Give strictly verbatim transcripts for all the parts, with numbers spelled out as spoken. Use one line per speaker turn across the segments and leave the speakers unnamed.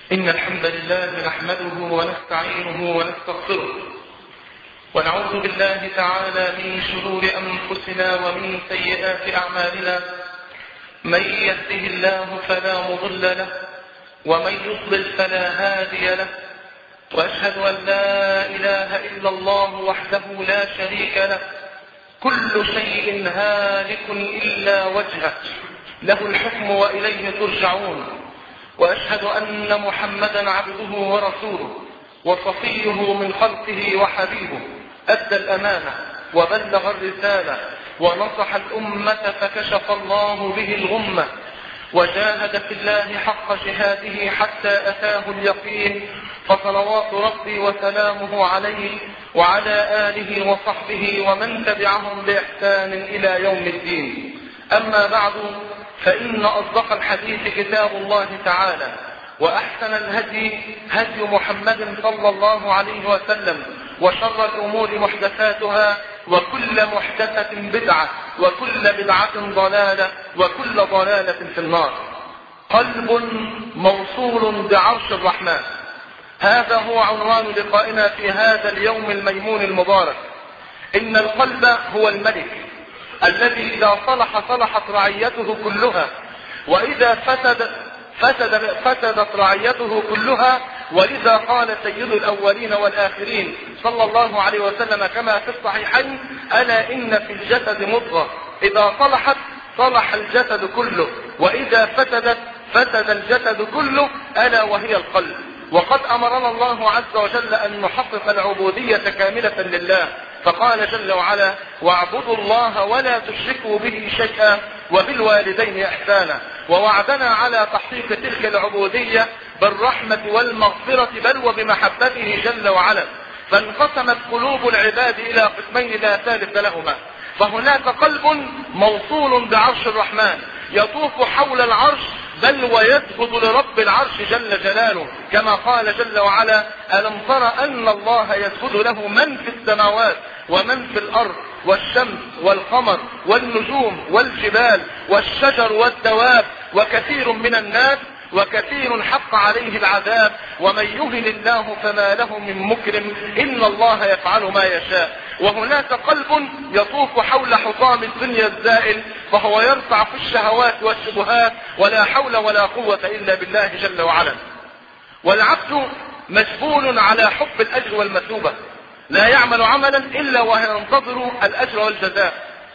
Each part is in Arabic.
إن الحمد لله نحمده ونستعينه ونستغفره ونعوذ بالله تعالى من شرور أنفسنا ومن سيئات أعمالنا. من يهده الله فلا مضل له ومن يضلل فلا هادي له، وأشهد أن لا إله إلا الله وحده لا شريك له، كل شيء هالك إلا وجهه، له الحكم وإليه ترجعون. وأشهد أن محمدا عبده ورسوله وصفيه من خلقه وحبيبه، أدى الأمانة وبلغ الرسالة ونصح الأمة فكشف الله به الغمة، وجاهد في الله حق جهاده حتى أتاه اليقين، فصلوات ربي وسلامه عليه وعلى آله وصحبه ومن تبعهم بإحسان إلى يوم الدين. أما بعد، فإن أصدق الحديث كتاب الله تعالى، وأحسن الهدي هدي محمد صلى الله عليه وسلم، وشر الأمور محدثاتها، وكل محدثة بدعة، وكل بدعة ضلالة، وكل ضلالة في النار. قلب موصول بعرش الرحمن، هذا هو عنوان لقائنا في هذا اليوم الميمون المبارك. إن القلب هو الملك الذي إذا صلح صلحت رعيته كلها، وإذا فسد فسد فسدت رعيته كلها. ولذا قال سيد الأولين والآخرين صلى الله عليه وسلم كما في الصحيحين: ألا إن في الجسد مضغة إذا صلحت صلح الجسد كله، وإذا فسدت فسد الجسد كله، ألا وهي القلب. وقد أمرنا الله عز وجل أن نحقق العبودية كاملة لله، فقال جل وعلا: واعبدوا الله ولا تشركوا به شيئا وبالوالدين إحسانا. ووعدنا على تحقيق تلك العبودية بالرحمة والمغفرة، بل وبمحبته جل وعلا. فانقسمت قلوب العباد إلى قسمين لا ثالث لهما، فهناك قلب موصول بعرش الرحمن يطوف حول العرش، بل ويسجد لرب العرش جل جلاله، كما قال جل وعلا: ألم تر أن الله يسجد له من في السماوات ومن في الأرض، والشمس والقمر والنجوم والجبال والشجر والدواب وكثير من الناس، وكثير حق عليه العذاب، ومن يهن الله فما له من مكرم، إن الله يفعل ما يشاء. وهناك قلب يطوف حول حطام الدنيا الزائل، فهو يرفع في الشهوات والشبهات، ولا حول ولا قوة إلا بالله جل وعلا. والعبد مجبول على حب الأجر والمثوبة، لا يعمل عملا إلا وينتظر الأجر والجزاء.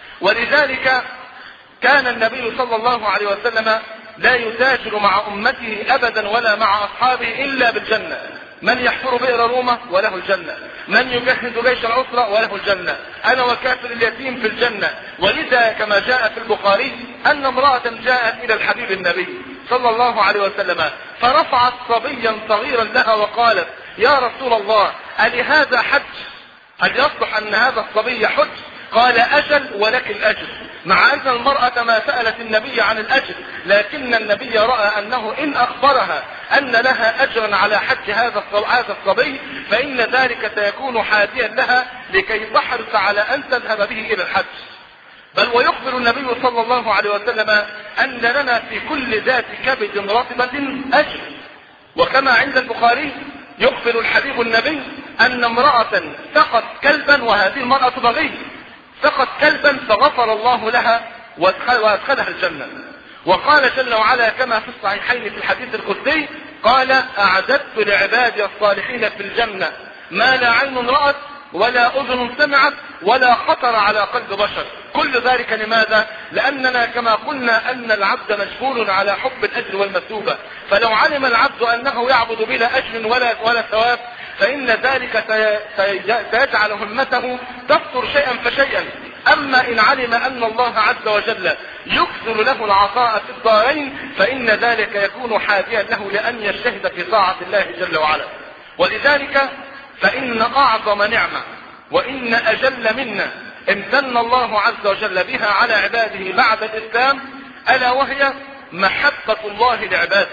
ولذلك كان النبي صلى الله عليه وسلم لا يتاجر مع أمته أبدا ولا مع أصحابه إلا بالجنة. من يحفر بئر رومة وله الجنة، من يجهز جيش العسرة وله الجنة، أنا وكافر اليتيم في الجنة. ولذا كما جاء في البخاري أن امرأة جاءت إلى الحبيب النبي صلى الله عليه وسلم، فرفعت صبيا صغيرا لها وقالت: يا رسول الله، ألهذا حج؟ هل يصلح أن هذا الصبي حج؟ قال: أجل ولك الأجر. مع أن المرأة ما سألت النبي عن الأجر، لكن النبي رأى أنه إن أخبرها أن لها أجرا على حج هذا الصبي فإن ذلك سيكون حاديا لها لكي تحرص على أن تذهب به إلى الحج. بل ويخبر النبي صلى الله عليه وسلم أن لنا في كل ذات كبد رطبة أجر. وكما عند البخاري يخبر الحبيب النبي أن امرأة سقت كلبا، وهذه المرأة بغي، سقت كلبا فغفر الله لها وادخلها الجنة. وقال جل وعلا كما في الصحيحين في الحديث القدسي: قال: أعددت لعبادي الصالحين في الجنة ما لا عين رأت ولا أذن سمعت ولا خطر على قلب بشر. كل ذلك لماذا؟ لأننا كما قلنا أن العبد مجبول على حب الأجر والمثوبة، فلو علم العبد أنه يعبد بلا أجر ولا ولا ثواب فإن ذلك سيجعل همته تكثر شيئا فشيئا. أما إن علم أن الله عز وجل يكثر له العطاء في الدارين فإن ذلك يكون حاديا له لأن يجتهد في طاعة الله جل وعلا. ولذلك فإن أعظم نعمة وإن أجل منا امتن الله عز وجل بها على عباده بعد الإسلام، ألا وهي محبة الله لعباده.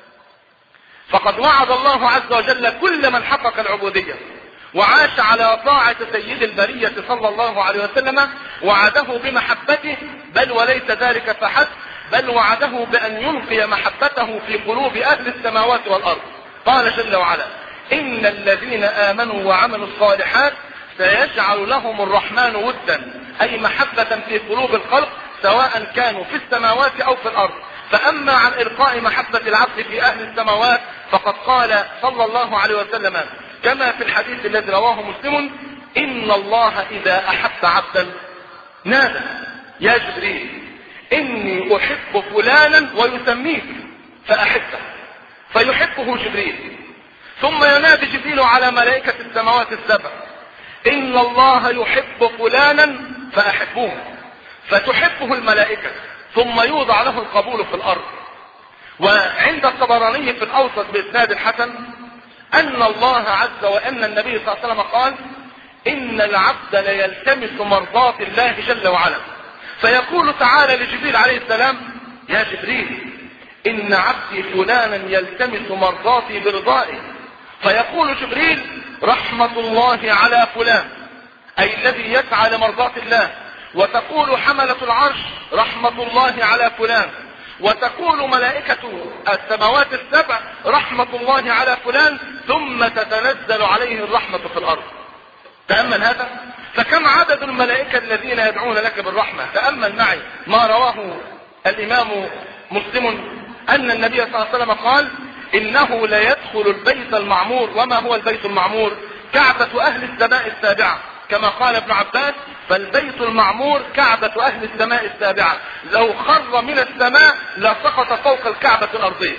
فقد وعد الله عز وجل كل من حقق العبودية وعاش على طاعة سيد البرية صلى الله عليه وسلم، وعده بمحبته، بل وليس ذلك فحسب، بل وعده بأن يلقي محبته في قلوب أهل السماوات والأرض. قال جل وعلا: إن الذين آمنوا وعملوا الصالحات سيجعل لهم الرحمن ودا، أي محبة في قلوب الخلق سواء كانوا في السماوات أو في الأرض. فأما عن إلقاء محبة العبد في أهل السماوات فقد قال صلى الله عليه وسلم كما في الحديث الذي رواه مسلم: إن الله إذا أحب عبدا نادى: يا جبريل إني أحب فلانا، ويسميه فأحبه، فيحبه جبريل. ثم ينادي جبريل على ملائكة السماوات السبع: إن الله يحب فلانا فأحبوه، فتحبه الملائكة، ثم يوضع له القبول في الأرض. وعند الطبراني في الأوسط بإسناد حسن أن الله عز وأن النبي صلى الله عليه وسلم قال: إن العبد ليلتمس مرضاة الله جل وعلا، فيقول تعالى لجبريل عليه السلام: يا جبريل إن عبدي فلانا يلتمس مرضاتي برضائي. فيقول جبريل: رحمة الله على فلان، أي الذي يسعى لمرضاة الله. وتقول حملة العرش: رحمة الله على فلان. وتقول ملائكة السماوات السبع: رحمة الله على فلان. ثم تتنزل عليه الرحمة في الأرض. تأمل هذا، فكم عدد الملائكة الذين يدعون لك بالرحمة. تأمل معي ما رواه الإمام مسلم أن النبي صلى الله عليه وسلم قال: إنه ليدخل البيت المعمور. وما هو البيت المعمور؟ كعبة أهل السماء السابعة، كما قال ابن عباس: فالبيت المعمور كعبة أهل السماء السابعة، لو خر من السماء لسقط فوق الكعبة الأرضية.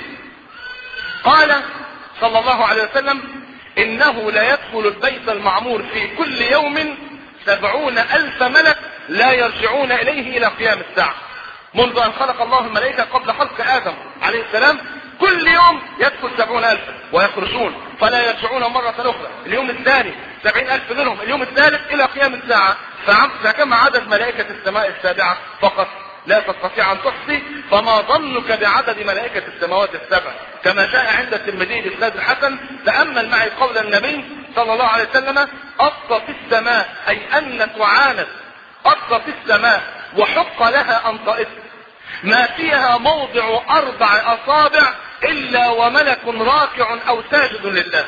قال صلى الله عليه وسلم: إنه ليدخل البيت المعمور في كل يوم سبعون ألف ملك لا يرجعون إليه إلى قيام الساعة، منذ أن خلق الله الملائكة قبل خلق آدم عليه السلام. كل يوم يدخل سبعون ألف ويخرجون فلا يرجعون مرة أخرى. اليوم الثاني سبعين ألف منهم، اليوم الثالث إلى قيام الساعة. فكم عدد ملائكة السماء السابعة فقط لا تستطيع أن تحصي، فما ظنك بعدد ملائكة السماوات السبع، كما جاء عند الترمذي بإسناد الحسن. تأمل معي قول النبي صلى الله عليه وسلم: أطت السماء، أي أن تعاند، أطت السماء وحق لها أن تئط، ما فيها موضع أربع أصابع إلا وملك راكع أو ساجد لله.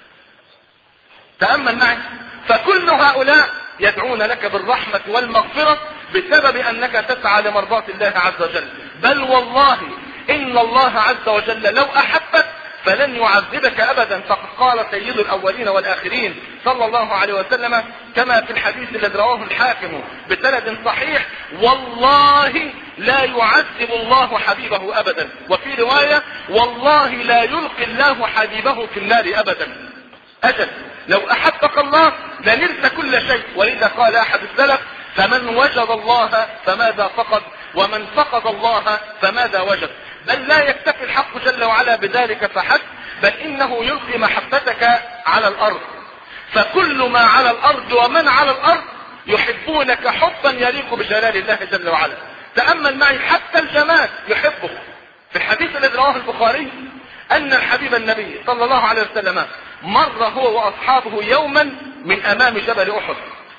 تأمل معي، فكل هؤلاء يدعون لك بالرحمة والمغفرة بسبب أنك تسعى لمرضاة الله عز وجل. بل والله إن الله عز وجل لو أحبك فلن يعذبك أبدا. فقد قال سيد الأولين والآخرين صلى الله عليه وسلم كما في الحديث الذي رواه الحاكم بسند صحيح: والله لا يعذب الله حبيبه أبدا. وفي رواية: والله لا يلقي الله حبيبه في النار أبدا. أجل لو أحبك الله لنلت كل شيء. ولذا قال أحد السلف: فمن وجد الله فماذا فقد، ومن فقد الله فماذا وجد. بل لا يكتفي الحق جل وعلا بذلك فحسب، بل إنه يلقي محبتك على الأرض. فكل ما على الأرض ومن على الأرض يحبونك حبا يليق بجلال الله جل وعلا. تأمل معي، حتى الجماد يحبه. في الحديث الذي رواه البخاري أن الحبيب النبي صلى الله عليه وسلم مر هو وأصحابه يوما من أمام جبل أحد،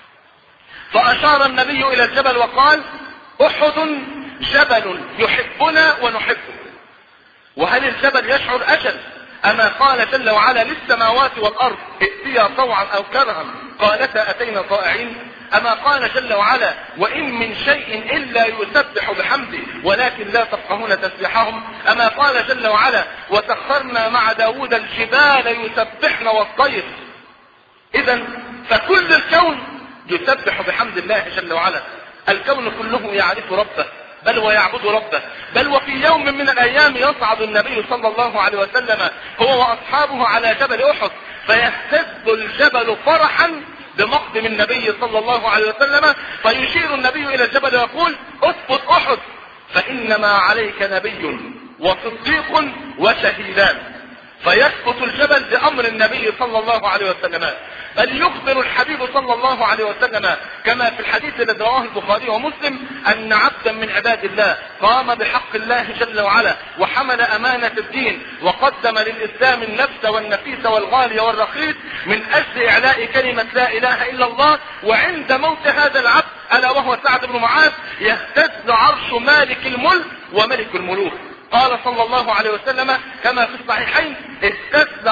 فأشار النبي إلى الجبل وقال: أحد جبل يحبنا ونحبه. وهل الجبل يشعر؟ أجل. أما قال جل وعلا للسماوات والأرض: ائتيا طوعا أو كرها قالتا أتينا طائعين. أما قال جل وعلا: وإن من شيء إلا يسبح بحمده ولكن لا تفقهون تسبيحهم. أما قال جل وعلا: وسخرنا مع داود الجبال يسبحن والطير. إذا فكل الكون يسبح بحمد الله جل وعلا. الكون كله يعرف ربه، بل ويعبد ربه. بل وفي يوم من الأيام يصعد النبي صلى الله عليه وسلم هو وأصحابه على جبل أحد، فيهتز الجبل فرحا بمقدم النبي صلى الله عليه وسلم، فيشير النبي إلى الجبل ويقول: اثبت أحد فإنما عليك نبي وصديق وشهيدان. فيثبت الجبل بأمر النبي صلى الله عليه وسلم. بل يخبر الحبيب صلى الله عليه وسلم كما في الحديث الذي رواه البخاري ومسلم أن عبدا من عباد الله قام بحق الله جل وعلا وحمل أمانة الدين وقدم للإسلام النفس والنفيس والغالي والرخيص من أجل إعلاء كلمة لا إله إلا الله. وعند موت هذا العبد ألا وهو سعد بن معاذ يهتز عرش مالك الملك وملك الملوك. قال صلى الله عليه وسلم كما في الصحيحين: اهتز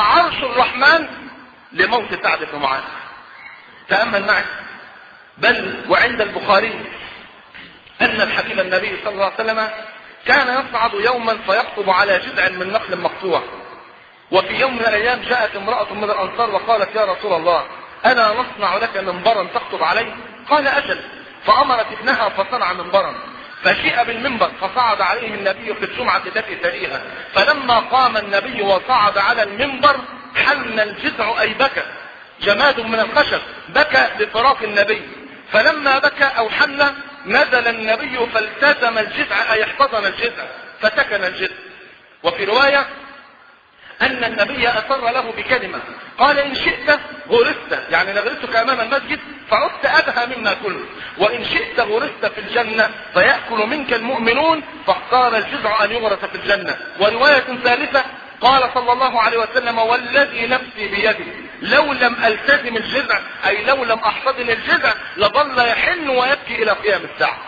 لموت سعد بن معاذ. تأمل معي. بل وعند البخاري أن الحبيب النبي صلى الله عليه وسلم كان يصعد يوما فيخطب على جذع من نخل مقطوع. وفي يوم من الأيام جاءت امرأة من الأنصار وقالت يا رسول الله أنا نصنع لك منبرا تخطب عليه؟ قال أجل. فأمرت ابنها فصنع منبرا، فجيء بالمنبر فصعد عليه النبي في الجمعة التي تليها. فلما قام النبي وصعد على المنبر حن الجذع أي بكى، جماد من الخشب بكى لفراق النبي. فلما بكى أو حن نزل النبي فالتزم الجذع أي احتضن الجذع فسكن الجذع. وفي رواية أن النبي أسر له بكلمة قال إن شئت غرست، يعني لغرستك أمام المسجد فعدت أبهى مما كنت، وإن شئت غرست في الجنة فيأكل منك المؤمنون، فاختار الجذع أن يغرس في الجنة. ورواية ثالثة قال صلى الله عليه وسلم والذي نفسي بيدي لو لم ألتزم الجذع أي لو لم أحتضن الجذع لظل يحن ويبكي إلى قيام الساعة.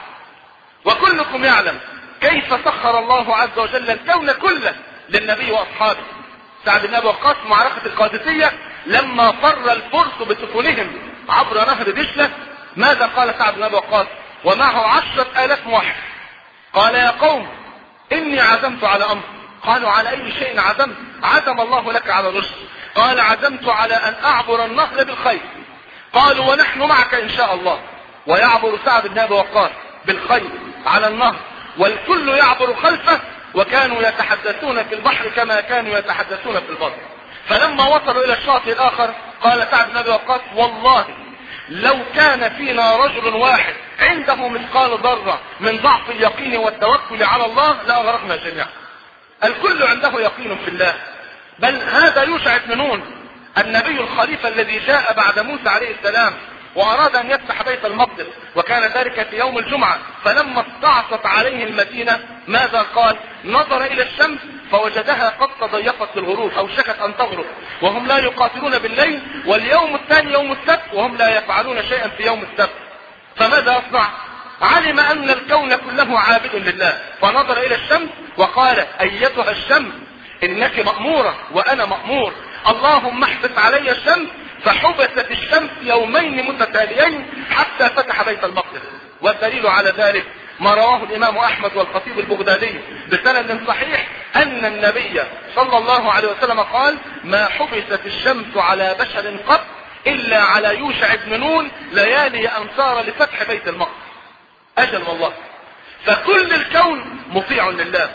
وكلكم يعلم كيف سخر الله عز وجل الكون كله للنبي وأصحابه. سعد بن أبي وقاص معركة القادسية لما فر الفرس بسفنهم عبر نهر دجلة، ماذا قال سعد بن أبي وقاص ومعه عشرة آلاف موحد؟ قال يا قوم إني عزمت على أمر. قالوا على أي شيء عزمت؟ عزم الله لك على الرشد. قال عزمت على أن أعبر النهر بالخيل. قالوا ونحن معك إن شاء الله. ويعبر سعد بن أبي وقاص بالخيل على النهر والكل يعبر خلفه، وكانوا يتحدثون في البحر كما كانوا يتحدثون في البر. فلما وصلوا إلى الشاطئ الآخر قال سعد بن أبي وقاص والله لو كان فينا رجل واحد عنده مثقال ذرة من ضعف اليقين والتوكل على الله لأغرقنا جميعا. الكل عنده يقين في الله. بل هذا يوشع بن نون النبي الخليفة الذي جاء بعد موسى عليه السلام وأراد أن يفتح بيت المقدس، وكان ذلك في يوم الجمعة. فلما استعصت عليه المدينة ماذا قال؟ نظر إلى الشمس فوجدها قد تضيقت للغروب أو شكت أن تغرب، وهم لا يقاتلون بالليل، واليوم الثاني يوم السبت وهم لا يفعلون شيئا في يوم السبت. فماذا أصنع؟ علم أن الكون كله عابد لله، فنظر إلى الشمس وقال أيتها الشمس إنك مأمورة وأنا مأمور، اللهم احبس علي الشمس. فحبست الشمس يومين متتاليين حتى فتح بيت المقدس. والدليل على ذلك ما رواه الإمام أحمد والخطيب البغدادي بسند صحيح أن النبي صلى الله عليه وسلم قال ما حبست الشمس على بشر قط إلا على يوشع بن نون ليالي أمصار لفتح بيت المقدس. أجل والله. فكل الكون مطيع لله،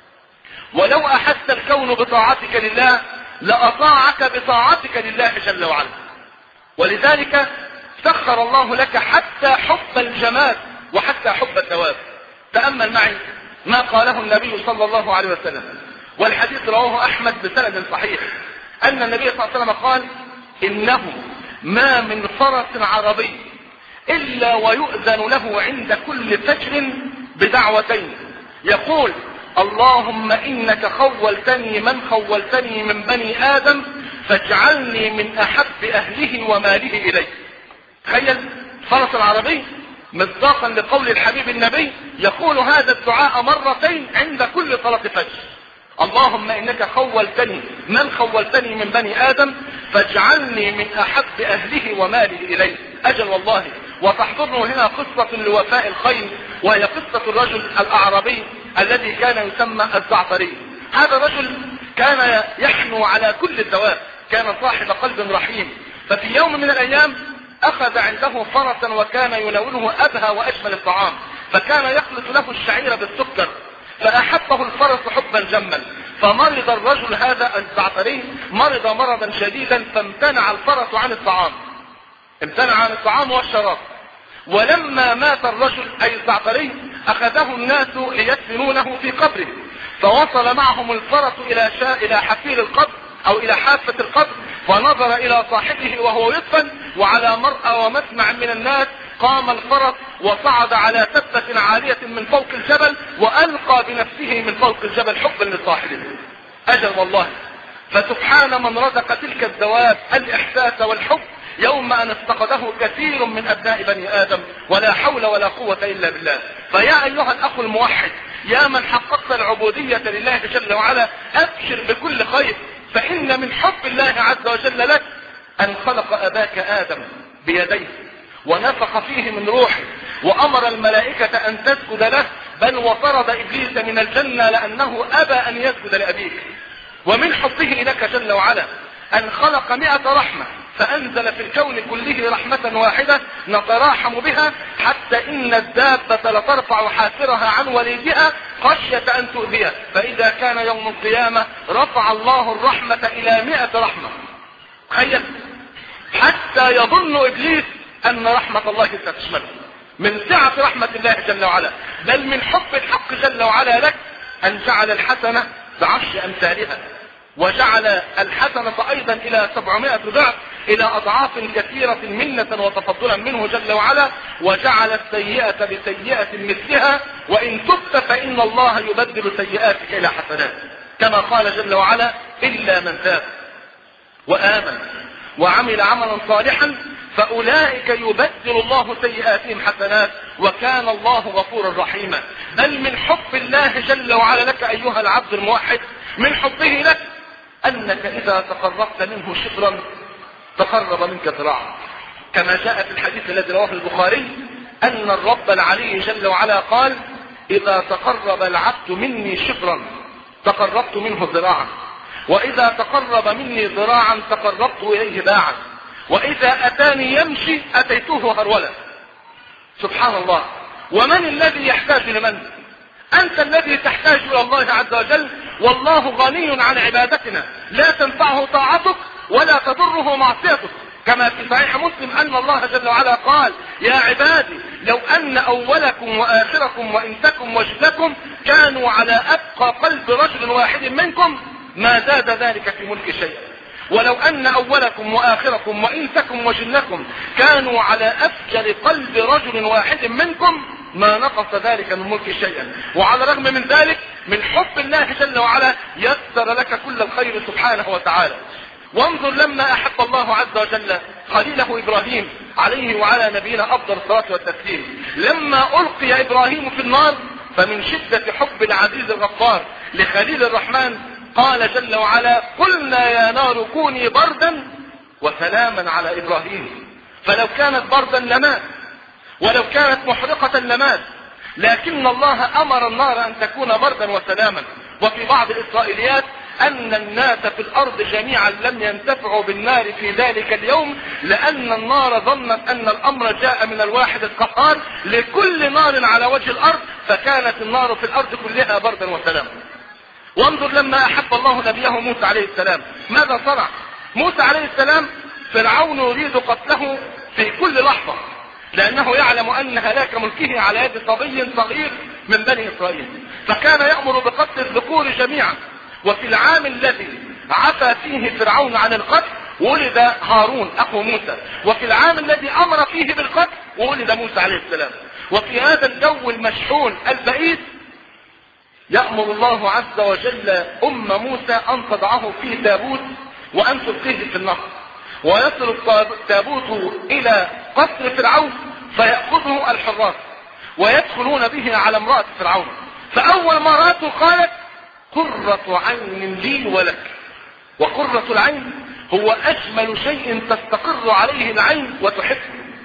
ولو أحس الكون بطاعتك لله لأطاعك بطاعتك لله جل وعلا. ولذلك سخر الله لك حتى حب الجماد وحتى حب الدواب. تأمل معي ما قاله النبي صلى الله عليه وسلم، والحديث رواه أحمد بسند صحيح أن النبي صلى الله عليه وسلم قال إنه ما من فرس عربي إلا ويؤذن له عند كل فجر بدعوتين يقول اللهم إنك خولتني من خولتني من بني آدم فاجعلني من أحب أهله وماله إليه. تخيل فرس العربي مصداقا لقول الحبيب النبي يقول هذا الدعاء مرتين عند كل صلاة فجر. اللهم إنك خولتني من خولتني من بني آدم فاجعلني من أحب أهله وماله إليه. أجل والله. وتحضرنا هنا قصة لوفاء الخيل، وهي قصة الرجل الأعرابي الذي كان يسمى الزعتري. هذا الرجل كان يحنو على كل الدواب، كان صاحب قلب رحيم. ففي يوم من الأيام أخذ عنده فرسا وكان يناوله أبهى وأجمل الطعام، فكان يخلط له الشعير بالسكر، فأحبه الفرس حبا جما. فمرض الرجل هذا الزعتري مرض مرضا شديدا، فامتنع الفرس عن الطعام، امتنع عن الطعام والشراب. ولما مات الرجل أي الزعتري أخذه الناس ليدفنونه في قبره، فوصل معهم الفرس إلى شاء إلى حفير القبر أو إلى حافة القبر، فنظر إلى صاحبه وهو يدفن، وعلى مرأى ومسمع من الناس قام الفرس وصعد على تبة عالية من فوق الجبل وألقى بنفسه من فوق الجبل حبا لصاحبه. أجل والله. فسبحان من رزق تلك الدواب الإحساس والحب يوم أن افتقده كثير من أبناء بني آدم، ولا حول ولا قوة إلا بالله. فيا أيها الأخ الموحد، يا من حققت العبودية لله جل وعلا، أبشر بكل خير، فإن من حب الله عز وجل لك أن خلق أباك آدم بيديه ونفخ فيه من روحه وأمر الملائكة أن تسجد له، بل وطرد إبليس من الجنة لأنه أبى أن يسجد لأبيك. ومن حبه لك جل وعلا أن خلق مئة رحمة فأنزل في الكون كله رحمة واحدة نتراحم بها، حتى إن الدابة لترفع حافرها عن وليدها خشية أن تؤذيه، فإذا كان يوم القيامة رفع الله الرحمة إلى مئة رحمة. تخيل، حتى يظن إبليس أن رحمة الله ستشمله من سعة رحمة الله جل وعلا، بل من حب الحق جل وعلا لك أن جعل الحسنة بعشر أمثالها، وجعل الحسنة أيضا إلى سبعمائة ضعف، إلى أضعاف كثيرة منة وتفضلا منه جل وعلا، وجعل السيئة بسيئة مثلها، وإن تبت فإن الله يبدل سيئاتك إلى حسنات، كما قال جل وعلا إلا من تاب وآمن وعمل عملا صالحا فأولئك يبدل الله سيئاتهم حسنات وكان الله غفورا رحيما. بل من حب الله جل وعلا لك أيها العبد الموحد، من حبه لك أنك إذا تقربت منه شبرا تقرب منك ذراعا، كما جاء في الحديث الذي رواه البخاري أن الرب العلي جل وعلا قال إذا تقرب العبد مني شبرا تقربت منه ذراعا، وإذا تقرب مني ذراعا تقربت إليه باعا، وإذا أتاني يمشي أتيته هرولا. سبحان الله. ومن الذي يحتاج لمن؟ أنت الذي تحتاج إلى الله عز وجل، والله غني عن عبادتنا، لا تنفعه طاعتك ولا تضره معصيتك، كما في صحيح مسلم أن الله جل وعلا قال يا عبادي لو أن أولكم وآخركم وإنسكم وجنكم كانوا على أتقى قلب رجل واحد منكم ما زاد ذلك في ملك شيئا، ولو أن أولكم وآخركم وإنسكم وجنكم كانوا على أفجر قلب رجل واحد منكم ما نقص ذلك من ملك شيئا. وعلى الرغم من ذلك من حب الله جل وعلا يسر لك كل الخير سبحانه وتعالى. وانظر لما أحب الله عز وجل خليله إبراهيم عليه وعلى نبينا أفضل الصلاة والتسليم، لما ألقي إبراهيم في النار فمن شدة حب العزيز الغفار لخليل الرحمن قال جل وعلا قلنا يا نار كوني بردا وسلاما على إبراهيم، فلو كانت بردا لمات ولو كانت محرقة لمات، لكن الله أمر النار أن تكون بردا وسلاما. وفي بعض الإسرائيليات أن الناس في الأرض جميعا لم ينتفعوا بالنار في ذلك اليوم، لأن النار ظنت أن الأمر جاء من الواحد القهار لكل نار على وجه الأرض، فكانت النار في الأرض كلها بردا وسلاما. وانظر لما أحب الله نبيه موسى عليه السلام ماذا صنع؟ موسى عليه السلام فرعون يريد قتله في كل لحظة، لأنه يعلم أن هلاك ملكه على يد صبي صغير من بني إسرائيل، فكان يأمر بقتل الذكور جميعا. وفي العام الذي عفى فيه فرعون عن القتل ولد هارون أخو موسى، وفي العام الذي أمر فيه بالقتل ولد موسى عليه السلام. وفي هذا الجو المشحون البئيس يأمر الله عز وجل أم موسى أن تضعه في تابوت وأن تلقيه في النهر، ويصل التابوت إلى قصر فرعون فيأخذه الحراس ويدخلون به على امرأة فرعون، فأول ما رأته قالت قرة عين لي ولك. وقرة العين هو أجمل شيء تستقر عليه العين وتحبه،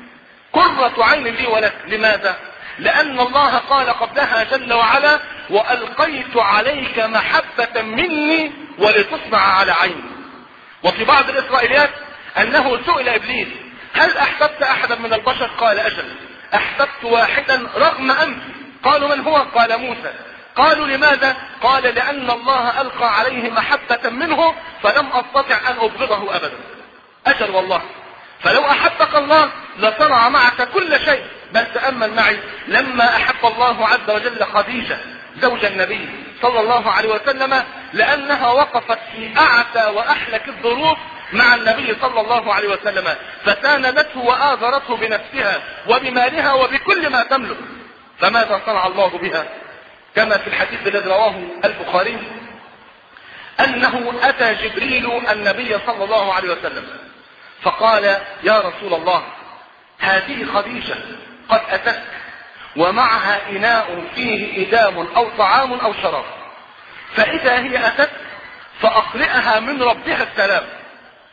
قرة عين لي ولك. لماذا؟ لأن الله قال قبلها جل وعلا وألقيت عليك محبة مني ولتصنع على عيني. وفي بعض الإسرائيليات أنه سئل إبليس هل أحببت أحدا من البشر؟ قال أجل، أحببت واحدا رغم أنف. قالوا من هو؟ قال موسى. قالوا لماذا؟ قال لأن الله ألقى عليه محبة منه فلم أستطع أن أبغضه أبدا. أجل والله، فلو أحبك الله لصنع معك كل شيء. بل تأمل معي لما أحب الله عز وجل خديجة زوج النبي صلى الله عليه وسلم، لأنها وقفت في أعتى وأحلك الظروف مع النبي صلى الله عليه وسلم، فساندته وآذرته بنفسها وبمالها وبكل ما تملك. فماذا صنع الله بها؟ كما في الحديث الذي رواه البخاري أنه أتى جبريل النبي صلى الله عليه وسلم فقال يا رسول الله هذه خديجة قد أتت ومعها إناء فيه إدام أو طعام أو شراب، فإذا هي أتت فأقرئها من ربها السلام،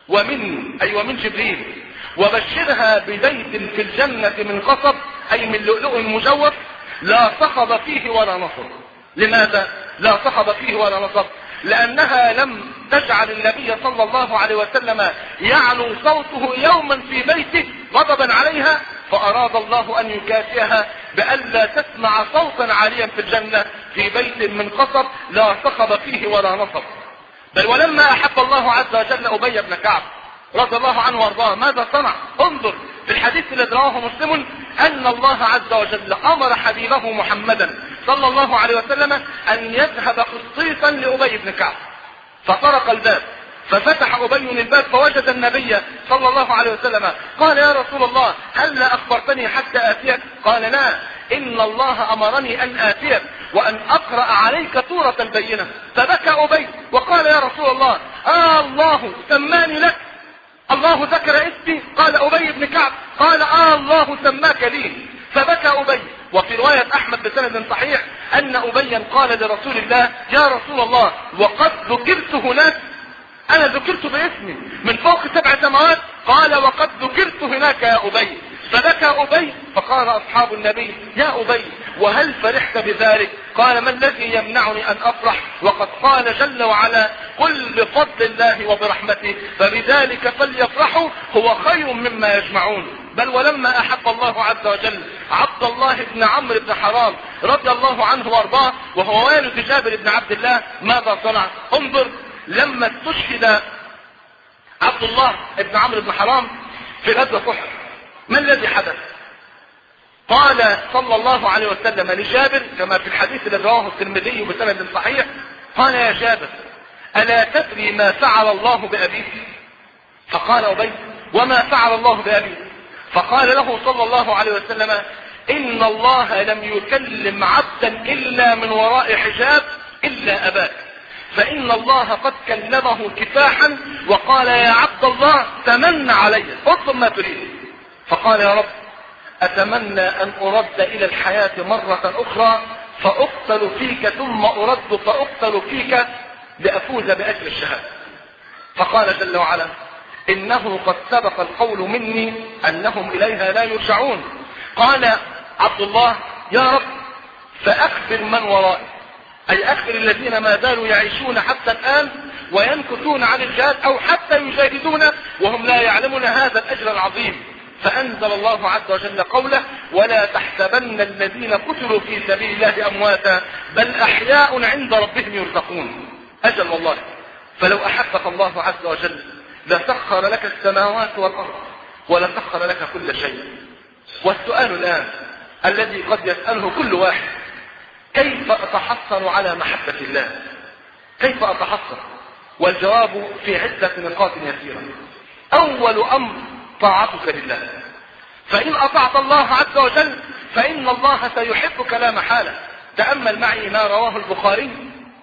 ومن أي ومن جبريل وبشرها ببيت في الجنة من قصب أي من لؤلؤ مجوف لا صخب فيه ولا نصب. لماذا لا صخب فيه ولا نصب؟ لأنها لم تجعل النبي صلى الله عليه وسلم يعلو صوته يوما في بيته غضبا عليها، فأراد الله أن يكافئها بألا تسمع صوتا عاليا في الجنة في بيت من قصب لا صخب فيه ولا نصب. بل ولما أحب الله عز وجل أبي بن كعب رضي الله عنه وارضاه ماذا صنع؟ انظر في الحديث الذي رواه مسلم أن الله عز وجل أمر حبيبه محمدا صلى الله عليه وسلم أن يذهب خصيصا لأبي بن كعب، فطرق الباب ففتح أبي الباب فوجد النبي صلى الله عليه وسلم. قال يا رسول الله هل لا أخبرتني حتى آتيك؟ قال لا، إن الله أمرني أن آتيك وأن أقرأ عليك سورة البينة. فبكى أبي وقال يا رسول الله آه الله سماني لك، الله ذكر اسمي؟ قال أبي بن كعب قال آه الله سماك لي. فبكى أبي. وفي رواية أحمد بسند صحيح أن أبيا قال لرسول الله يا رسول الله وقد ذكرت هناك، أنا ذكرت باسمي من فوق سبع سماوات. قال وقد ذكرت هناك يا أبي. فبكى أبي. فقال أصحاب النبي يا أبي وهل فرحت بذلك؟ قال ما الذي يمنعني أن أفرح وقد قال جل وعلا قل بفضل الله وبرحمته فبذلك فليفرحوا هو خير مما يجمعون. بل ولما أحب الله عز وجل عبد الله بن عمرو بن حرام رضي الله عنه وارضاه وهو والد جابر بن عبد الله ماذا صنع؟ انظر لما استشهد عبد الله بن عمرو بن حرام في غزوة أحد ما الذي حدث؟ قال صلى الله عليه وسلم لجابر كما في الحديث الذي رواه الترمذي بسند صحيح قال يا جابر ألا تدري ما فعل الله بأبيك؟ فقال أبي وما فعل الله بأبي؟ فقال له صلى الله عليه وسلم إن الله لم يكلم عبدا إلا من وراء حجاب إلا أباك، فإن الله قد كلمه كفاحا وقال يا عبد الله تمن علي اطلب ما تريد. فقال يا رب أتمنى أن أرد إلى الحياة مرة أخرى فأقتل فيك ثم أرد فأقتل فيك لأفوز بأجر الشهادة. فقال جل وعلا إنه قد سبق القول مني أنهم إليها لا يرجعون. قال عبد الله يا رب فأخبر من ورائي، أي أخبر الذين ما زالوا يعيشون حتى الآن وينكثون عن الجهاد أو حتى يجاهدون وهم لا يعلمون هذا الأجر العظيم. فأنزل الله عز وجل قوله ولا تحسبن الذين قتلوا في سبيل الله أمواتا بل أحياء عند ربهم يرزقون. أجل والله فلو أحبك الله عز وجل لسخر لك السماوات والأرض ولسخر لك كل شيء. والسؤال الآن الذي قد يسأله كل واحد كيف أتحصل على محبة الله؟ كيف أتحصل؟ والجواب في عدة نقاط يسيرة. أول أمر طاعتك لله، فإن أطعت الله عز وجل فإن الله سيحبك لا محالة. تأمل معي ما رواه البخاري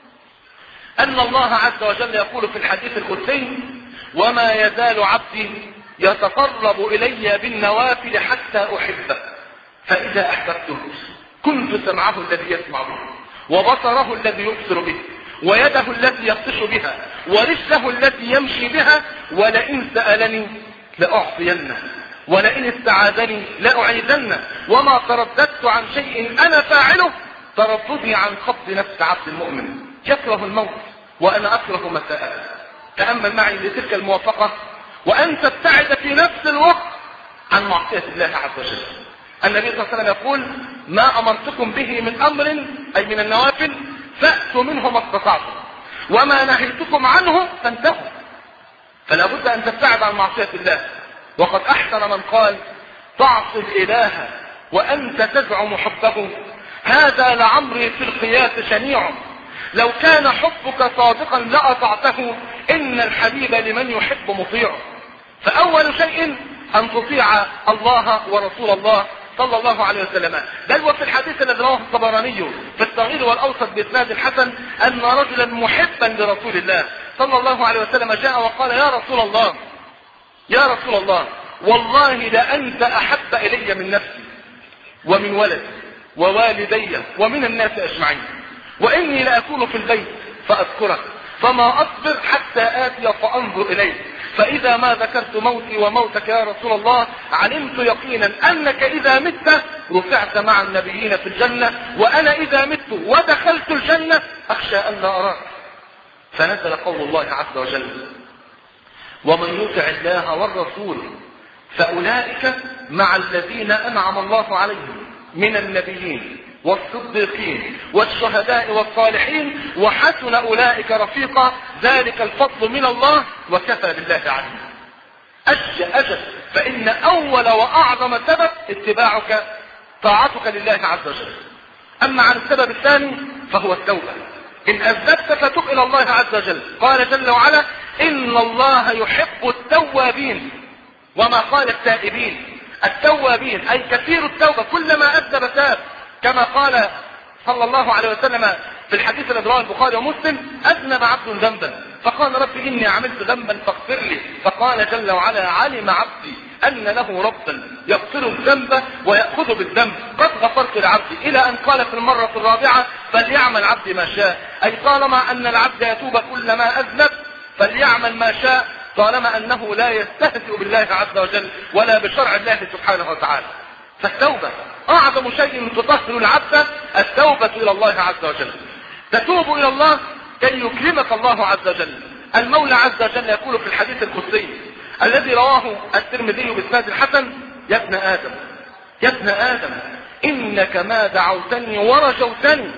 أن الله عز وجل يقول في الحديث القدسي وما يزال عبدي يتقرب إلي بالنوافل حتى أحبه فإذا أحببته كنت سمعه الذي يسمع به وبصره الذي يبصر به ويده التي يبطش بها ورجله التي يمشي بها ولئن سألني لأعطينه ولئن استعاذني لأعيذنه وما ترددت عن شيء أنا فاعله ترددي عن خفض نفس عبد المؤمن يكره الموت وأنا أكره مساءته. تأمل معي لتلك الموافقة وأن تبتعد في نفس الوقت عن معصية الله عز وجل. النبي صلى الله عليه وسلم يقول ما أمرتكم به من أمر أي من النوافل فأتوا منه ما استطعتم وما نهيتكم عنه فانتهوا. فلا بد أن تبتعد عن معصية الله. وقد أحسن من قال تعصي الإله وأنت تزعم حبه هذا لعمري في القياس شنيع لو كان حبك صادقا لأطعته إن الحبيب لمن يحب مطيع. فأول شيء أن تطيع الله ورسول الله صلى الله عليه وسلم. بل وفي الحديث الذي رواه الطبراني في الصغير والأوسط بإسناد الحسن أن رجلا محبا لرسول الله صلى الله عليه وسلم جاء وقال يا رسول الله يا رسول الله والله لأنت أحب إلي من نفسي ومن ولدي ووالدي ومن الناس أجمعين وإني لأكون في البيت فأذكرك فما أصبر حتى آتي فأنظر إليك فإذا ما ذكرت موتي وموتك يا رسول الله علمت يقينا أنك إذا مت رفعت مع النبيين في الجنة، وأنا إذا مت ودخلت الجنة أخشى أن لا أراك. فنزل قول الله عز وجل: ومن يطع الله والرسول فأولئك مع الذين أنعم الله عليهم من النبيين والصديقين والشهداء والصالحين وحسن أولئك رفيقا، ذلك الفضل من الله وكفى بالله عليما. أجل أجل فإن أول وأعظم سبب اتباعك طاعتك لله عز وجل. أما عن السبب الثاني فهو التوبة. إن أذنبت فتب إلى الله عز وجل. قال جل وعلا: إن الله يحب التوابين وما قال التائبين. التوابين أي كثير التوبة، كلما أذنب تاب، كما قال صلى الله عليه وسلم في الحديث الذي رواه البخاري ومسلم: أذنب عبد ذنبا فقال رب إني عملت ذنبا فاغفر لي، فقال جل وعلا: علم عبدي أن له ربا يغفر الذنب ويأخذ بالذنب، قد غفرت لعبدي، إلى أن قال في المرة الرابعة: فليعمل عبدي ما شاء، أي طالما أن العبد يتوب كلما أذنب فليعمل ما شاء، طالما أنه لا يستهزئ بالله عز وجل ولا بشرع الله سبحانه وتعالى. فالتوبة أعظم شيء تطهر العبد، التوبة إلى الله عز وجل. تتوب إلى الله كي يكرمك الله عز وجل. المولى عز وجل يقول في الحديث القدسي الذي رواه الترمذي بإسناد الحسن: يا ابن آدم يا ابن آدم إنك ما دعوتني ورجوتني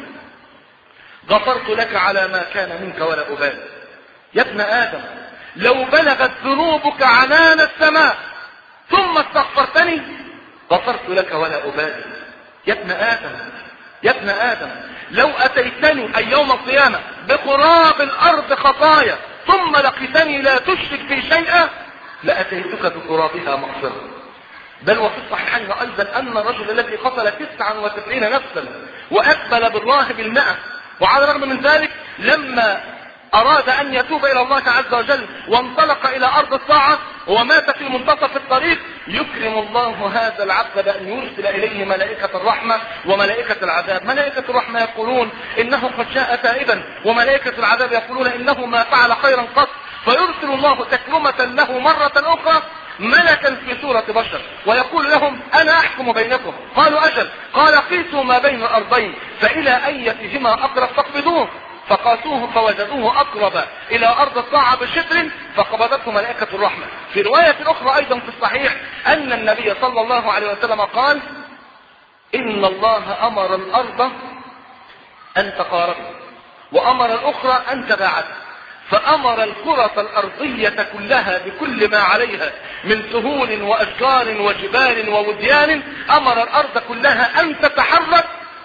غفرت لك على ما كان منك ولا أبالي. يا ابن آدم لو بلغت ذنوبك عنان السماء ثم استغفرتني غفرت لك ولا أبالي. يا ابن آدم يا ابن آدم لو أتيتني أي يوم القيامة بقراب الأرض خطايا ثم لقيتني لا تشرك في شيئا لأتيتك بقرابها مغفرة. بل وفي الصحيحين أيضا أن الرجل الذي قتل تسعا وتسعين نفسا وأقبل بالله بالمئة، وعلى الرغم من ذلك لما أراد أن يتوب إلى الله عز وجل وانطلق إلى أرض الطاعة ومات في منتصف الطريق، يكرم الله هذا العبد بأن يرسل إليه ملائكة الرحمة وملائكة العذاب. ملائكة الرحمة يقولون إنه قد جاء تائبا، وملائكة العذاب يقولون إنه ما فعل خيرا قط، فيرسل الله تكرمة له مرة أخرى ملكا في صورة بشر ويقول لهم: أنا أحكم بينكم. قالوا: أجل. قال: قيسوا ما بين الأرضين فإلى أيتهما أقرب فاقبضوه. فقاسوه فوجدوه أقرب إلى أرض الطاعة بشبر فقبضته ملائكة الرحمة. في رواية أخرى أيضا في الصحيح أن النبي صلى الله عليه وسلم قال: إن الله أمر الأرض أن تقارب وأمر الأخرى أن تباعد، فأمر الكرة الأرضية كلها بكل ما عليها من سهول وأشجار وجبال ووديان، أمر الأرض كلها أن تتحرك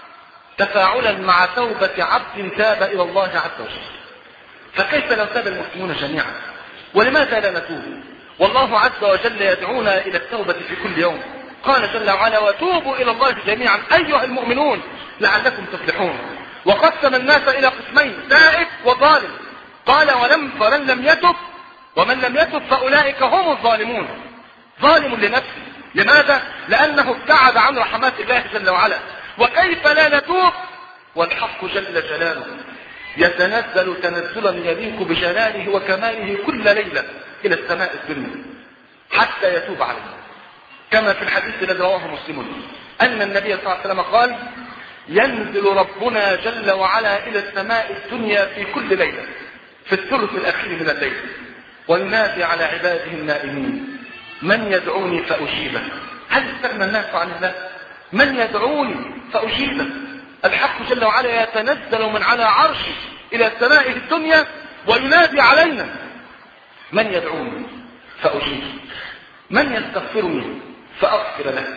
تفاعلا مع توبة عبد تاب إلى الله عز وجل. فكيف لو تاب المسلمون جميعا؟ ولماذا لا نتوب؟ والله عز وجل يدعونا إلى التوبة في كل يوم. قال جل وعلا: وتوبوا إلى الله جميعا أيها المؤمنون لعلكم تفلحون. وقسم الناس إلى قسمين: تائب وظالم. قال: ولم فمن لم يتب ومن لم يتب فأولئك هم الظالمون. ظالم لنفسه. لماذا؟ لأنه ابتعد عن رحمات الله جل وعلا. وكيف لا نتوب والحق جل جلاله يتنزل تنزلا يليق بجلاله وكماله كل ليلة إلى السماء الدنيا حتى يتوب علينا، كما في الحديث الذي رواه مسلم أن النبي صلى الله عليه وسلم قال: ينزل ربنا جل وعلا إلى السماء الدنيا في كل ليلة في الثلث الأخير من الليل وينادي على عباده النائمين: من يدعوني فأجيبه. هل استغنى الناس عن الله؟ من يدعوني فأجيبه. الحق جل وعلا يتنزل من على عرشه إلى السماء الدنيا وينادي علينا: من يدعوني فأجيبه، من يستغفرني فأغفر له،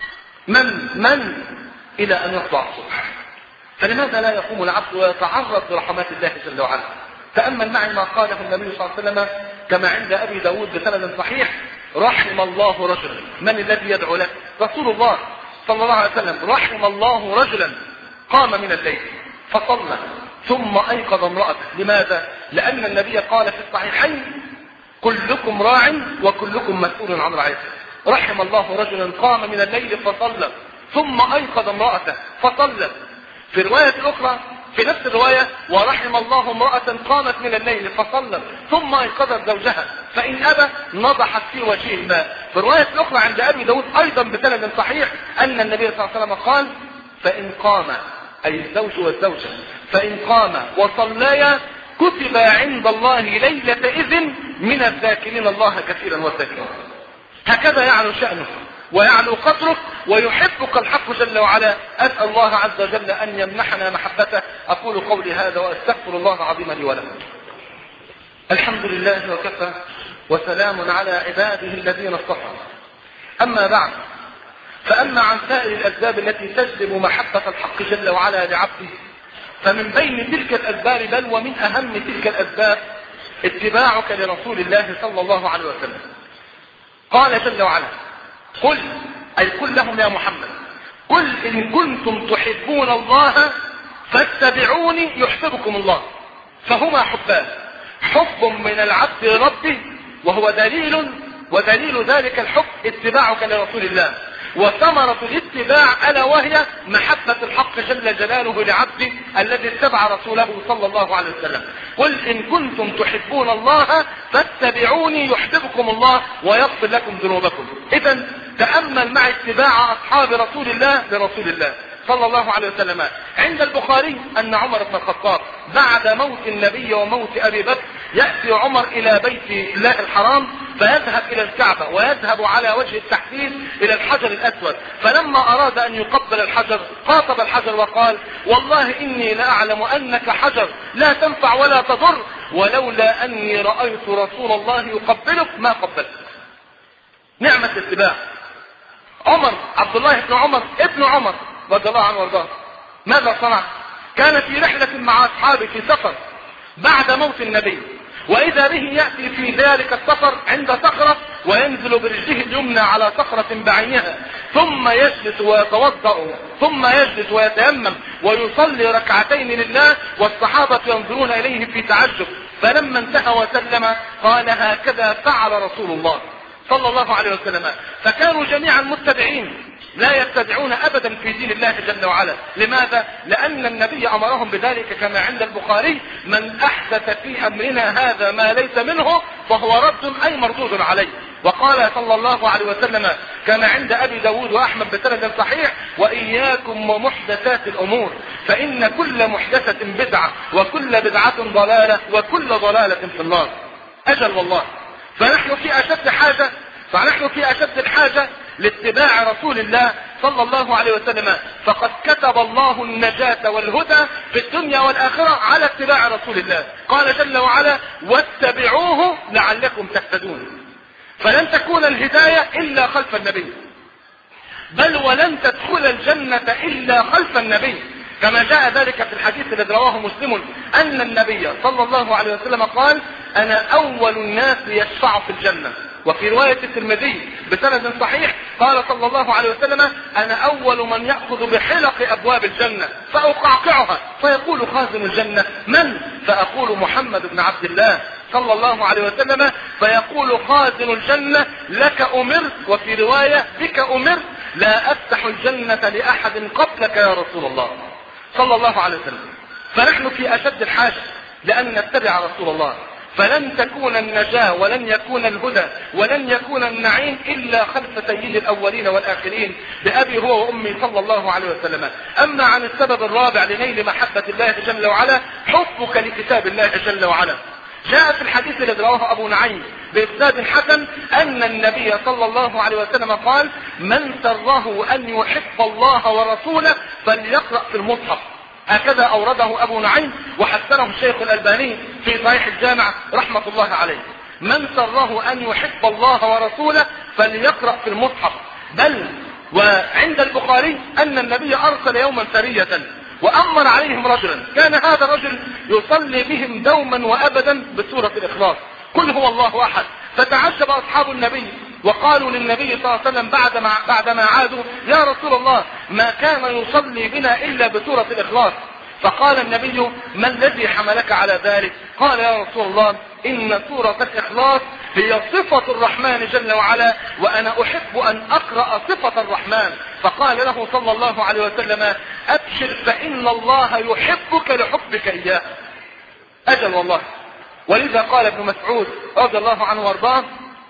من من إلى أن يطلع الصبح. فلماذا لا يقوم العبد ويتعرض لرحمات الله جل وعلا؟ تأمل معي ما قاله النبي صلى الله عليه وسلم كما عند أبي داود بسند صحيح: رحم الله رجلا. من الذي يدعو له؟ رسول الله صلى الله عليه وسلم. رحم الله رجلا قام من الليل فصلى ثم أيقظ امرأته. لماذا؟ لأن النبي قال في الصحيحين: كلكم راع وكلكم مسؤول عن رعيته. رحم الله رجلا قام من الليل فصلى ثم أيقظ امرأته فصلى. في رواية أخرى في نفس الرواية: ورحم الله امرأة قامت من الليل فصلت ثم أيقظت زوجها فإن أبى نضحت في وجهه الماء. في الرواية الأخرى عند أبي داود أيضا بسند صحيح أن النبي صلى الله عليه وسلم قال: فإن قام، أي الزوج والزوجة، فإن قام وصليا كتب عند الله ليلة إذن من الذاكرين الله كثيرا والذاكرين. هكذا يعلو شأنه ويعلو قدرك ويحبك الحق جل وعلا. أسأل الله عز وجل أن يمنحنا محبته. أقول قولي هذا وأستغفر الله العظيم لي ولكم. الحمد لله وكفى، وسلام على عباده الذين اصطفى. أما بعد، فأما عن سائر الأسباب التي تجلب محبة الحق جل وعلا لعبده، فمن بين تلك الأسباب بل ومن أهم تلك الأسباب اتباعك لرسول الله صلى الله عليه وسلم. قال جل وعلا: قل، أي قل لهم يا محمد، قل إن كنتم تحبون الله فاتبعوني يحببكم الله. فهما حبان: حب من العبد لربه، وهو دليل ودليل ذلك الحب اتباعك لرسول الله، وثمرة الاتباع ألا وهي محبة الحق جل جلاله لعبده الذي اتبع رسوله صلى الله عليه وسلم. قل إن كنتم تحبون الله فاتبعوني يحببكم الله ويغفر لكم ذنوبكم. إذن تأمل مع اتباع أصحاب رسول الله لرسول الله صلى الله عليه وسلم. عند البخاري أن عمر بن الخطاب بعد موت النبي وموت أبي بكر يأتي عمر إلى بيت الله الحرام فيذهب إلى الكعبة ويذهب على وجه التحديد إلى الحجر الأسود، فلما أراد أن يقبل الحجر خاطب الحجر وقال: والله إني لأعلم أنك حجر لا تنفع ولا تضر، ولولا أني رأيت رسول الله يقبلك ما قبلت. نعمة الاتباع. عمر، عبد الله بن عمر ابن عمر رضي الله عنه وارضاه، ماذا صنع؟ كان في رحلة مع أصحابه في سفر بعد موت النبي، وإذا به يأتي في ذلك السفر عند صخرة وينزل برجله اليمنى على صخرة بعينها، ثم يجلس ويتوضأ، ثم يجلس ويتيمم ويصلي ركعتين لله، والصحابة ينظرون إليه في تعجب. فلما انتهى وسلم قال: هكذا فعل رسول الله صلى الله عليه وسلم. فكانوا جميعا متبعين لا يتبعون أبدا في دين الله جل وعلا. لماذا؟ لأن النبي أمرهم بذلك كما عند البخاري: من أحدث في أمرنا هذا ما ليس منه فهو رد أي مردود عليه. وقال صلى الله عليه وسلم كما عند أبي داود وأحمد بسند صحيح: وإياكم ومحدثات الأمور فإن كل محدثة بدعة وكل بدعة ضلالة وكل ضلالة في النار. أجل والله، فنحن في أشد حاجة فنحن في أشد الحاجة لاتباع رسول الله صلى الله عليه وسلم. فقد كتب الله النجاة والهدى في الدنيا والآخرة على اتباع رسول الله. قال جل وعلا: واتبعوه لعلكم تهتدون. فلن تكون الهداية إلا خلف النبي، بل ولن تدخل الجنة إلا خلف النبي، كما جاء ذلك في الحديث الذي رواه مسلم أن النبي صلى الله عليه وسلم قال: أنا أول الناس يشفع في الجنة. وفي رواية الترمذي بسند صحيح قال صلى الله عليه وسلم: أنا أول من يأخذ بحلق أبواب الجنة فأقعقعها، فيقول خازن الجنة: من؟ فأقول: محمد بن عبد الله صلى الله عليه وسلم، فيقول خازن الجنة: لك أمرت، وفي رواية: بك أمرت، لا أفتح الجنة لأحد قبلك يا رسول الله صلى الله عليه وسلم. فنحن في أشد الحاجة لأن نتبع رسول الله، فلن تكون النجاة ولن يكون الهدى ولن يكون النعيم إلا خلف سيد الأولين والآخرين بأبي هو وأمي صلى الله عليه وسلم. أما عن السبب الرابع لنيل محبة الله جل وعلا: حبك لكتاب الله جل وعلا. جاء في الحديث الذي رواه أبو نعيم بإسناد حسن أن النبي صلى الله عليه وسلم قال: من سره أن يحب الله ورسوله فليقرأ في المصحف. هكذا أورده أبو نعيم وحسنه الشيخ الألباني في صحيح الجامع رحمة الله عليه. من سره أن يحب الله ورسوله فليقرأ في المصحف. بل وعند البخاري أن النبي أرسل يوما سرية وأمر عليهم رجلا، كان هذا الرجل يصلي بهم دوما وأبدا بسورة الإخلاص: قل هو الله أحد. فتعجب أصحاب النبي وقالوا للنبي صلى الله عليه وسلم بعدما, بعدما عادوا: يا رسول الله، ما كان يصلي بنا إلا بسورة الإخلاص. فقال النبي: ما الذي حملك على ذلك؟ قال: يا رسول الله، إن سورة الإخلاص هي صفة الرحمن جل وعلا، وأنا أحب أن أقرأ صفة الرحمن. فقال له صلى الله عليه وسلم: أبشر فإن الله يحبك لحبك إياه. أجل والله، ولذا قال ابن مسعود رضي الله عنه وارضاه: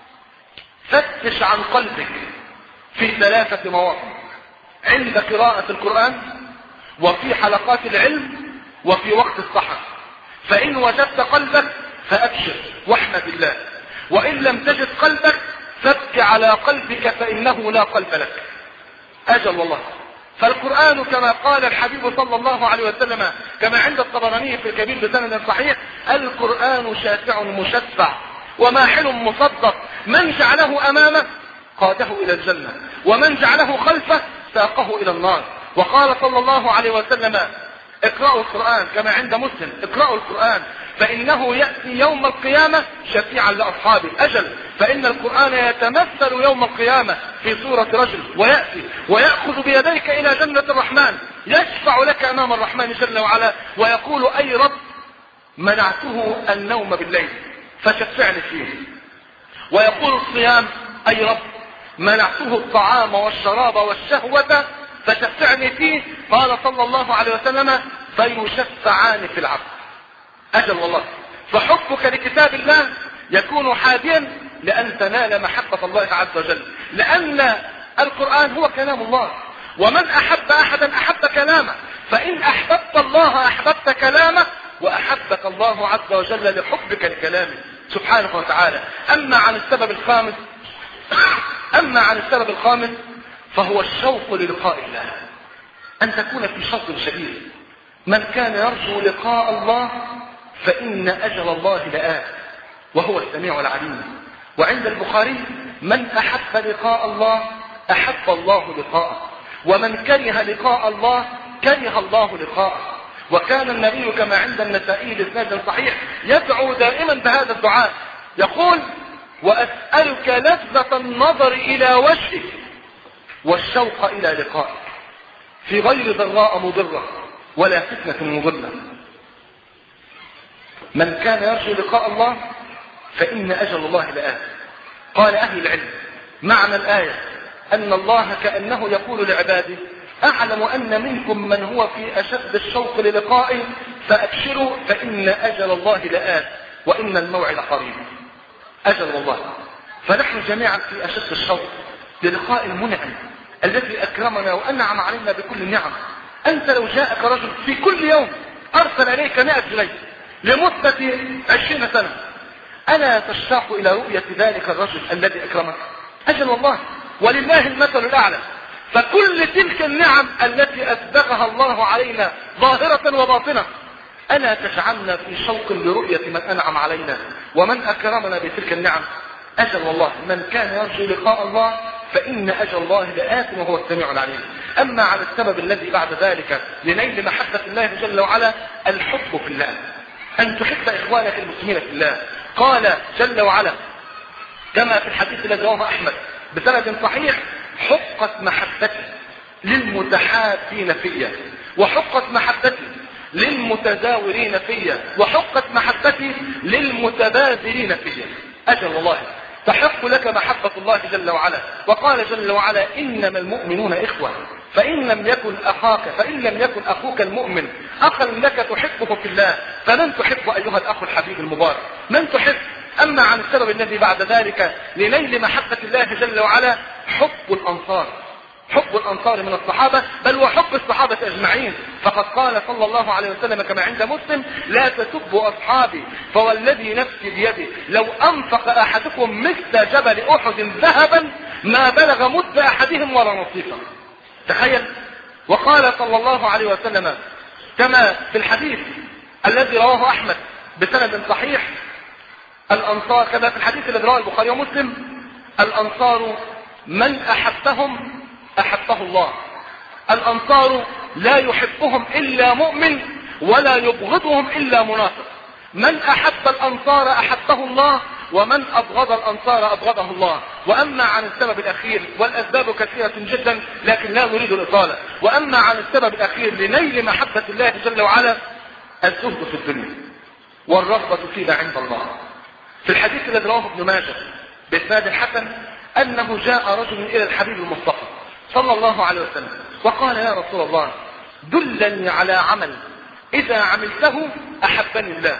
فتش عن قلبك في ثلاثة مواطن: عند قراءة القرآن، وفي حلقات العلم، وفي وقت السحر. فإن وجدت قلبك فأبشر واحمد الله، وإن لم تجد قلبك فابك على قلبك فإنه لا قلب لك. أجل والله. فالقرآن كما قال الحبيب صلى الله عليه وسلم كما عند الطبراني في الكبير بسند صحيح: القرآن شافع مشفع وماحل مصدق، من جعله أمامه قاده إلى الجنة، ومن جعله خلفه ساقه إلى النار. وقال صلى الله عليه وسلم: اقرأوا القرآن كما عند مسلم: اقرأوا القرآن فإنه يأتي يوم القيامة شفيعا لأصحابه. أجل، فإن القرآن يتمثل يوم القيامة في صورة رجل، ويأتي ويأخذ بيديك إلى جنة الرحمن، يشفع لك أمام الرحمن جل وعلا ويقول: أي رب منعته النوم بالليل فشفعني فيه. ويقول الصيام: أي رب منعته الطعام والشراب والشهوة فشفعني فيه. قال صلى الله عليه وسلم: فيشفعان في العبد. أجل والله. فحبك لكتاب الله يكون حاديا لأن تنال محبة الله عز وجل، لأن القرآن هو كلام الله، ومن أحب أحدا أحب كلامه، فإن أحببت الله أحببت كلامه، وأحبك الله عز وجل لحبك لكلامه سبحانه وتعالى. أما عن السبب الخامس أما عن السبب الخامس فهو الشوق للقاء الله، أن تكون في شوق شديد. من كان يرجو لقاء الله فإن أجل الله لآت وهو السميع العليم. وعند البخاري: من أحب لقاء الله أحب الله لقاءه، ومن كره لقاء الله كره الله لقاءه. وكان النبي كما عند النسائي بإسناد صحيح يدعو دائما بهذا الدعاء، يقول: وأسألك لذة النظر إلى وجهك والشوق إلى لقائك في غير ضراء مضرة ولا فتنة مضلة. من كان يرجو لقاء الله فإن أجل الله لآت. قال أهل العلم: معنى الآية أن الله كأنه يقول لعباده: أعلم أن منكم من هو في أشد الشوق للقائه فأبشروا فإن أجل الله لآت وإن الموعد قريب. أجل الله. فنحن جميعا في أشد الشوق للقاء المنعم الذي أكرمنا وأنعم علينا بكل النعم. أنت لو جاءك رجل في كل يوم أرسل إليك مئة جنيه لمدة عشرين سنة، ألا تشتاق إلى رؤية ذلك الرجل الذي أكرمك؟ أجل والله. ولله المثل الأعلى. فكل تلك النعم التي أسبغها الله علينا ظاهرة وباطنة ألا تجعلنا في شوق لرؤية من أنعم علينا ومن أكرمنا بتلك النعم؟ أجل والله. من كان يرجو لقاء الله فإن أجل الله لآت وهو السميع العليم. أما على السبب الذي بعد ذلك لنيل محبة الله جل وعلا: الحب في الله، أن تحب إخوانك المسلمين في الله. قال جل وعلا كما في الحديث الذي رواه أحمد بسند صحيح: حقت محبتي للمتحابين فيا، وحقت محبتي للمتزاورين فيا، وحقت محبتي للمتبادلين فيا. أجل والله. تحق لك محبة الله جل وعلا. وقال جل وعلا: إنما المؤمنون إخوة، فإن لم يكن أخاك فإن لم يكن أخوك المؤمن أخا لك تحبه في الله فمن تحب أيها الأخ الحبيب المبارك؟ من تحب؟ أما عن السبب الذي بعد ذلك لنيل محبة الله جل وعلا: حب الأنصار. حب الأنصار من الصحابة، بل وحب الصحابة أجمعين. فقد قال صلى الله عليه وسلم كما عند مسلم: لا تسبوا أصحابي فوالذي نفسي بيده لو أنفق أحدكم مثل جبل أحد ذهبا ما بلغ مد أحدهم ولا نصيفا. تخيل. وقال صلى الله عليه وسلم كما في الحديث الذي رواه أحمد بسند صحيح: الأنصار، كما في الحديث الذي رواه البخاري ومسلم: الأنصار من أحبهم أحبه الله. الأنصار لا يحبهم إلا مؤمن ولا يبغضهم إلا منافق. من أحب الأنصار أحبه الله، ومن أبغض الأنصار أبغضه الله. وأما عن السبب الأخير، والأسباب كثيرة جدا لكن لا نريد الإطالة، وأما عن السبب الأخير لنيل محبة الله جل وعلا: الزهد في الدنيا والرغبة فيما عند الله. في الحديث الذي رواه ابن ماجه بإسناد حسن أنه جاء رجل إلى الحبيب المصطفى صلى الله عليه وسلم وقال: يا رسول الله، دلني على عمل إذا عملته أحبني الله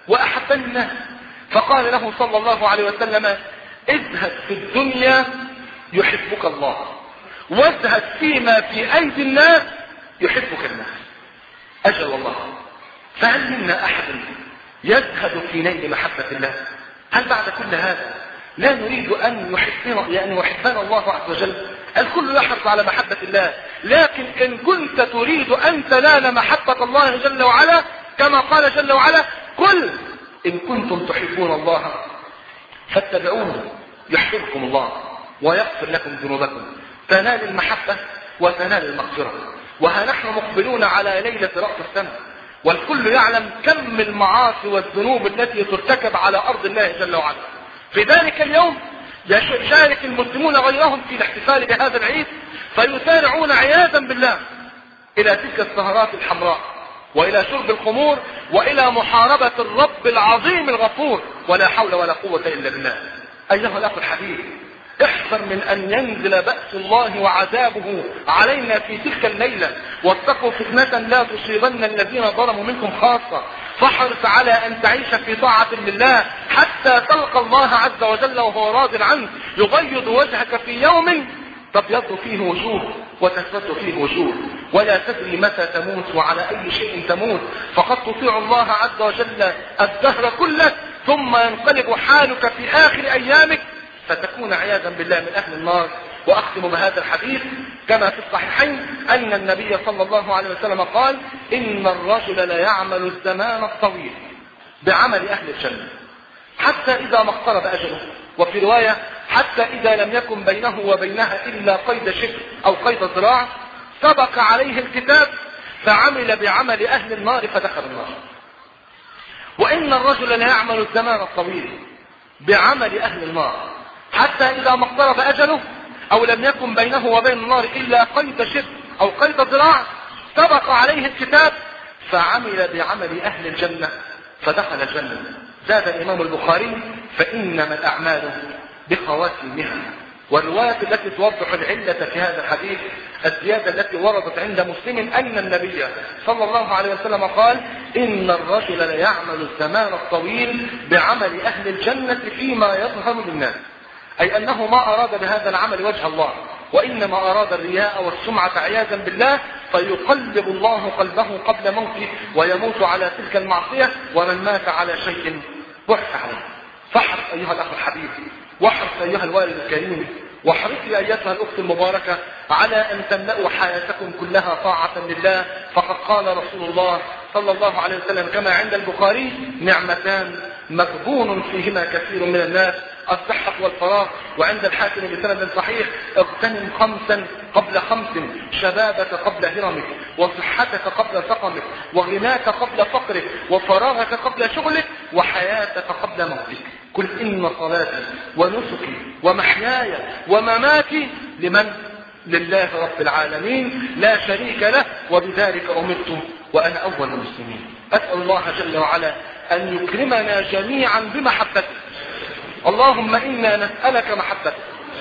وأحبني الناس. فقال له صلى الله عليه وسلم اذهب في الدنيا يحبك الله، واذهب فيما في أيدي الناس يحبك الناس. أجل والله. فهل منا أحد يزهد في نيل محبة الله؟ هل بعد كل هذا لا نريد أن يحبنا يعني يحبنا الله عز وجل؟ الكل يحرص على محبة الله، لكن إن كنت تريد أن تنال محبة الله جل وعلا كما قال جل وعلا قل إن كنتم تحبون الله فاتبعوه يحببكم الله ويغفر لكم ذنوبكم. تنال المحبة وتنال المغفرة. وها نحن مقبلون على ليلة رأس السنة، والكل يعلم كم المعاصي والذنوب التي ترتكب على أرض الله جل وعلا. في ذلك اليوم يشارك المسلمون غيرهم في الاحتفال بهذا العيد، فيسارعون عياذا بالله إلى تلك السهرات الحمراء، وإلى شرب الخمور، وإلى محاربة الرب العظيم الغفور، ولا حول ولا قوة إلا بالله. أيها الأخ الحبيب، احذر من أن ينزل بأس الله وعذابه علينا في تلك الليلة، واتقوا فتنة لا تصيبن الذين ظلموا منكم خاصة. فاحرص على أن تعيش في طاعة لله حتى تلقى الله عز وجل وهو راض عنه. يبيض وجهك في يوم تبيض فيه وجوه وتسود فيه وجوه، ولا تدري متى تموت وعلى أي شيء تموت. فقد تطيع الله عز وجل الدهر كله، ثم ينقلب حالك في آخر أيامك فتكون عياذا بالله من أهل النار. وأختم بهذا الحديث كما في الصحيحين أن النبي صلى الله عليه وسلم قال إن الرجل لا يعمل الزمان الطويل بعمل أهل الجنة حتى إذا ما اقترب أجله، وفي رواية حتى إذا لم يكن بينه وبينها إلا قيد شبر أو قيد ذراع سبق عليه الكتاب فعمل بعمل أهل النار فدخل النار. وإن الرجل لا يعمل الزمان الطويل بعمل أهل النار حتى إذا ما اقترب أجله أو لم يكن بينه وبين النار إلا قيد شبر أو قيد ذراع سبق عليه الكتاب فعمل بعمل أهل الجنة فدخل الجنة. زاد الإمام البخاري فإنما الأعمال بخواتيمها. والرواية التي توضح العلة في هذا الحديث الزيادة التي وردت عند مسلم أن النبي صلى الله عليه وسلم قال إن الرجل ليعمل الزمان الطويل بعمل أهل الجنة فيما يظهر للناس، أي أنه ما أراد بهذا العمل وجه الله، وإنما أراد الرياء والسمعة عياذا بالله، فيقلب الله قلبه قبل موته ويموت على تلك المعصية. ومن مات على شيء بعث عليه. فاحرص أيها الأخ الحبيب، واحرص أيها الوالد الكريم، واحرصي أيتها الأخت المباركة على أن تملأوا حياتكم كلها طاعة لله. فقد قال رسول الله صلى الله عليه وسلم كما عند البخاري نعمتان مغبون فيهما كثير من الناس الصحة والفراغ. وعند الحاكم بسند صحيح اغتنم خمسا قبل خمس، شبابك قبل هرمك، وصحتك قبل سقمك، وغناك قبل فقرك، وفراغك قبل شغلك، وحياتك قبل موتك. قل إن صلاتي ونسكي ومحياي ومماتي لمن؟ لله رب العالمين لا شريك له، وبذلك أمرت وأنا أول المسلمين. أسأل الله جل وعلا أن يكرمنا جميعا بمحبته. اللهم إنا نسألك محبتك،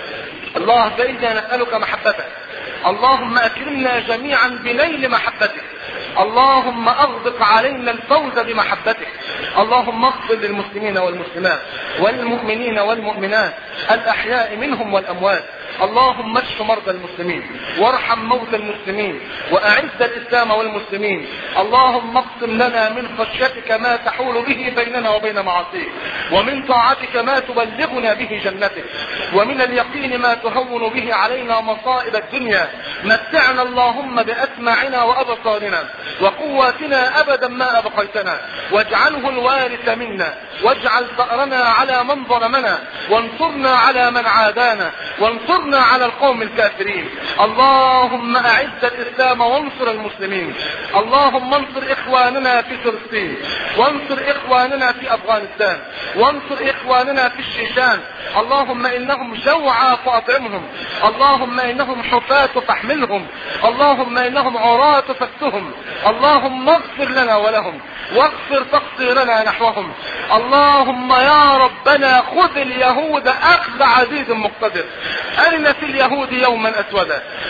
اللهم إنا نسألك محبتك، اللهم أكرمنا جميعا بنيل محبتك، اللهم أغدق علينا الفوز بمحبتك. اللهم اغفر للمسلمين والمسلمات والمؤمنين والمؤمنات الأحياء منهم والأموات. اللهم اشف مرضى المسلمين وارحم موتى المسلمين وأعز الإسلام والمسلمين. اللهم اقسم لنا من خشيتك ما تحول به بيننا وبين معاصيك، ومن طاعتك ما تبلغنا به جنتك، ومن اليقين ما تهون به علينا مصائب الدنيا. متعنا اللهم بأسماعنا وأبصارنا وقواتنا أبدا ما أبقيتنا، واجعله الوارث منا، واجعل ثأرنا على من ظلمنا، وانصرنا على من عادانا، وانصرنا على القوم الكافرين. اللهم أعز الإسلام وانصر المسلمين. اللهم انصر إخواننا في فلسطين، وانصر إخواننا في أفغانستان، وانصر إخواننا في الشيشان. اللهم إنهم جوعى فأطعمهم، اللهم إنهم حفاة فاحملهم، اللهم إنهم عراة فاكسهم. اللهم اغفر لنا ولهم، واغفر تقصيرنا نحوهم. اللهم يا ربنا خذ اليهود أخذ عزيز مقتدر. أرنا في اليهود يوما أسودا،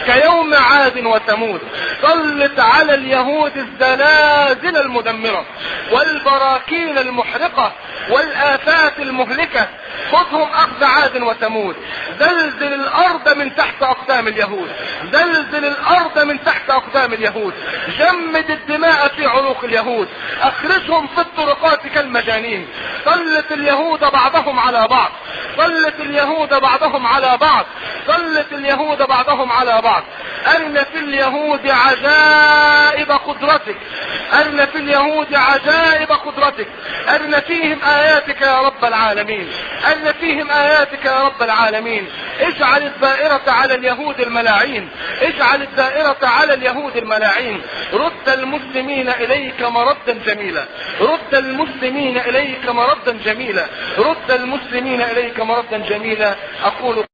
كيوم عاد وثمود. سلط على اليهود الزلازل المدمرة والبراكين المحرقة والآفات المهلكة. خذهم أخذ عاد وثمود. زلزل الأرض من تحت أقدام اليهود، زلزل الأرض من تحت أقدام اليهود. جمد الدماء في عروق اليهود، أخرجهم في الطرقات كالمجانين. سلط اليهود بعضهم على بعض، سلط اليهود بعضهم على بعض، سلط اليهود بعضهم على بعض. أرن في اليهود عجائب قدرتك، أرن في اليهود عجائب قدرتك، أرن فيهم آياتك يا رب العالمين، أرن فيهم آياتك يا رب العالمين. اجعل الدائرة على اليهود الملاعين، اجعل الدائرة على اليهود الملاعين. رد المسلمين إليك مردا جميلا، رد المسلمين إليك مردا جميلا، رد المسلمين إليك مردا جميلا. أقول